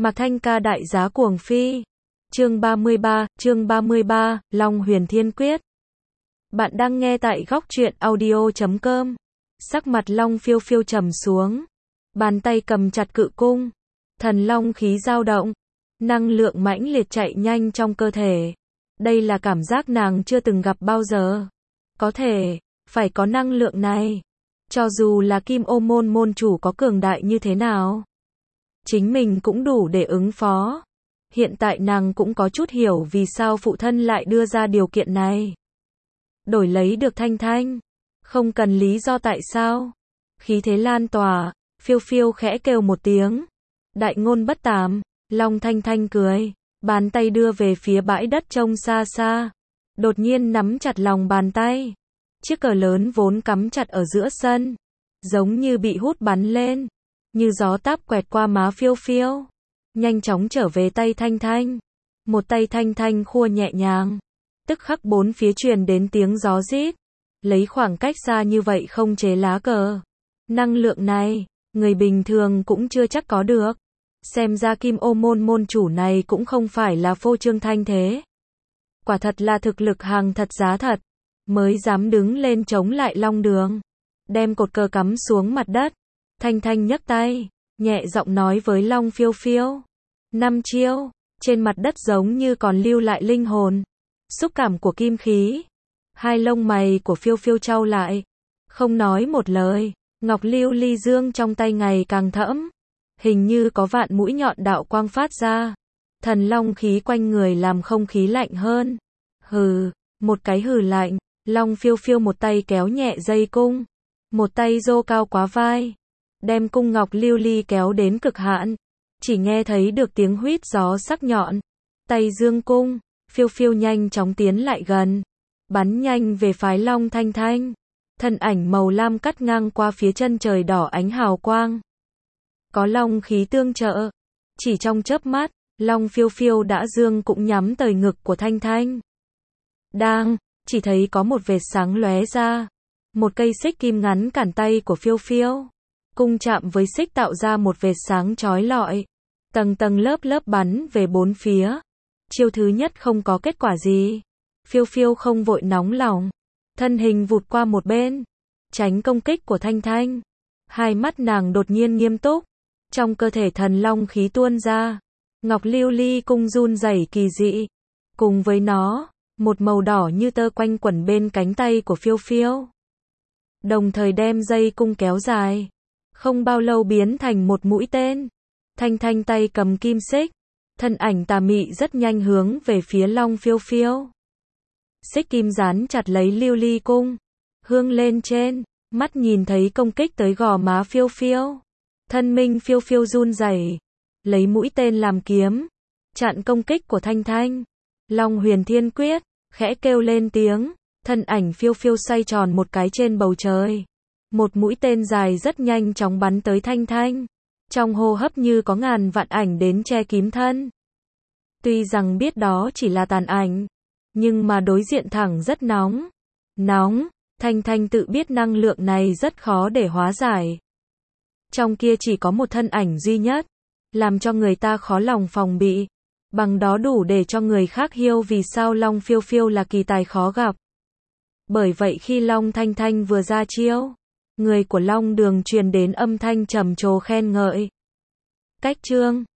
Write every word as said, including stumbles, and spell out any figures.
Mạc Thanh Ca đại giá cuồng phi. Chương ba mươi ba, chương ba mươi ba, Long Huyền Thiên Quyết. Bạn đang nghe tại góc truyện audio chấm com. Sắc mặt Long Phiêu Phiêu trầm xuống, bàn tay cầm chặt cự cung, thần long khí dao động, năng lượng mãnh liệt chạy nhanh trong cơ thể. Đây là cảm giác nàng chưa từng gặp bao giờ. Có thể, phải có năng lượng này, cho dù là Kim Ô môn môn chủ có cường đại như thế nào, chính mình cũng đủ để ứng phó. Hiện tại nàng cũng có chút hiểu vì sao phụ thân lại đưa ra điều kiện này. Đổi lấy được Thanh Thanh, không cần lý do tại sao. Khí thế lan tỏa, Phiêu Phiêu khẽ kêu một tiếng. Đại ngôn bất tàm, Long Thanh Thanh cười, bàn tay đưa về phía bãi đất trông xa xa. Đột nhiên nắm chặt lòng bàn tay. Chiếc cờ lớn vốn cắm chặt ở giữa sân, giống như bị hút bắn lên, như gió táp quẹt qua má Phiêu Phiêu, nhanh chóng trở về tay Thanh Thanh. Một tay Thanh Thanh khua nhẹ nhàng, tức khắc bốn phía truyền đến tiếng gió rít. Lấy khoảng cách xa như vậy không chế lá cờ, năng lượng này, người bình thường cũng chưa chắc có được. Xem ra Kim Ô môn môn chủ này cũng không phải là phô trương thanh thế. Quả thật là thực lực hàng thật giá thật, mới dám đứng lên chống lại Long Đường. Đem cột cờ cắm xuống mặt đất, Thanh Thanh nhấc tay, nhẹ giọng nói với Long Phiêu Phiêu. Năm chiêu, trên mặt đất giống như còn lưu lại linh hồn, xúc cảm của kim khí. Hai lông mày của Phiêu Phiêu chau lại, không nói một lời. Ngọc lưu ly dương trong tay ngày càng thẫm, hình như có vạn mũi nhọn đạo quang phát ra. Thần long khí quanh người làm không khí lạnh hơn. Hừ, một cái hừ lạnh, Long Phiêu Phiêu một tay kéo nhẹ dây cung, một tay giơ cao quá vai, đem cung ngọc lưu ly kéo đến cực hạn. Chỉ nghe thấy được tiếng huýt gió sắc nhọn, tay dương cung, Phiêu Phiêu nhanh chóng tiến lại gần, bắn nhanh về phái Long Thanh Thanh. Thân ảnh màu lam cắt ngang qua phía chân trời đỏ ánh hào quang. Có long khí tương trợ, chỉ trong chớp mắt, Long Phiêu Phiêu đã dương cũng nhắm tới ngực của Thanh Thanh. Đang, chỉ thấy có một vệt sáng lóe ra, một cây xích kim ngắn cản tay của Phiêu Phiêu. Cung chạm với xích tạo ra một vệt sáng chói lọi, tầng tầng lớp lớp bắn về bốn phía. Chiêu thứ nhất không có kết quả gì, Phiêu Phiêu không vội nóng lòng, thân hình vụt qua một bên, tránh công kích của Thanh Thanh. Hai mắt nàng đột nhiên nghiêm túc, trong cơ thể thần long khí tuôn ra, ngọc lưu ly cung run rẩy kỳ dị. Cùng với nó, một màu đỏ như tơ quanh quẩn bên cánh tay của Phiêu Phiêu, đồng thời đem dây cung kéo dài, không bao lâu biến thành một mũi tên. Thanh Thanh tay cầm kim xích, thân ảnh tà mị rất nhanh hướng về phía Long Phiêu Phiêu. Xích kim dán chặt lấy lưu ly cung, hương lên trên, mắt nhìn thấy công kích tới gò má Phiêu Phiêu. Thân minh Phiêu Phiêu run rẩy, lấy mũi tên làm kiếm, chặn công kích của Thanh Thanh. Long Huyền Thiên Quyết, khẽ kêu lên tiếng, thân ảnh Phiêu Phiêu xoay tròn một cái trên bầu trời. Một mũi tên dài rất nhanh chóng bắn tới Thanh Thanh, trong hô hấp như có ngàn vạn ảnh đến che kín thân. Tuy rằng biết đó chỉ là tàn ảnh, nhưng mà đối diện thẳng rất nóng. Nóng, Thanh Thanh tự biết năng lượng này rất khó để hóa giải. Trong kia chỉ có một thân ảnh duy nhất, làm cho người ta khó lòng phòng bị. Bằng đó đủ để cho người khác hiểu vì sao Long Phiêu Phiêu là kỳ tài khó gặp. Bởi vậy khi Long Thanh Thanh vừa ra chiêu, người của Long Đường truyền đến âm thanh trầm trồ khen ngợi. Cách chương